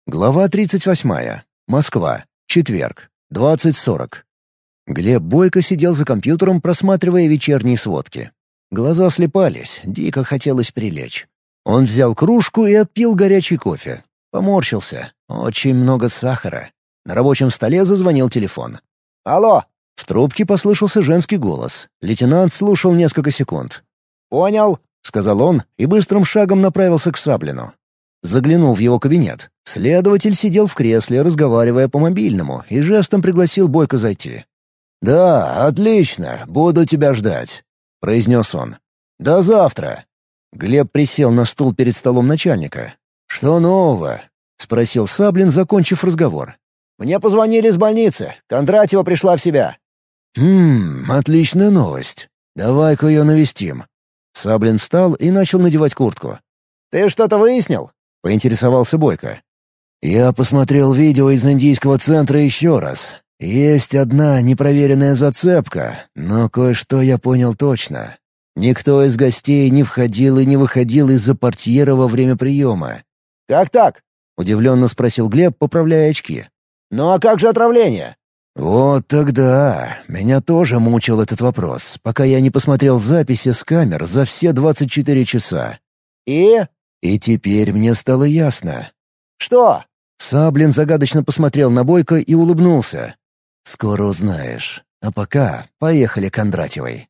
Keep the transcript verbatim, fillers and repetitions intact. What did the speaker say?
Глава тридцать восьмая. Москва. Четверг. двадцать сорок. Глеб Бойко сидел за компьютером, просматривая вечерние сводки. Глаза слепались, дико хотелось прилечь. Он взял кружку и отпил горячий кофе. Поморщился. Очень много сахара. На рабочем столе зазвонил телефон. «Алло!» В трубке послышался женский голос. Лейтенант слушал несколько секунд. «Понял», — сказал он и быстрым шагом направился к Саблину. Заглянул в его кабинет. Следователь сидел в кресле, разговаривая по мобильному, и жестом пригласил Бойко зайти. «Да, отлично, буду тебя ждать», — произнес он. «До завтра». Глеб присел на стул перед столом начальника. «Что нового?» — спросил Саблин, закончив разговор. «Мне позвонили из больницы. Кондратьева пришла в себя». «Хм, отличная новость. Давай-ка ее навестим». Саблин встал и начал надевать куртку. «Ты что-то выяснил?» — поинтересовался Бойко. «Я посмотрел видео из индийского центра еще раз. Есть одна непроверенная зацепка, но кое-что я понял точно. Никто из гостей не входил и не выходил из-за портьера во время приема». «Как так?» — удивленно спросил Глеб, поправляя очки. «Ну а как же отравление?» «Вот тогда меня тоже мучил этот вопрос, пока я не посмотрел записи с камер за все двадцать четыре часа. «И?» И теперь мне стало ясно». «Что?» Саблин загадочно посмотрел на Бойко и улыбнулся. «Скоро узнаешь. А пока поехали к Кондратьевой».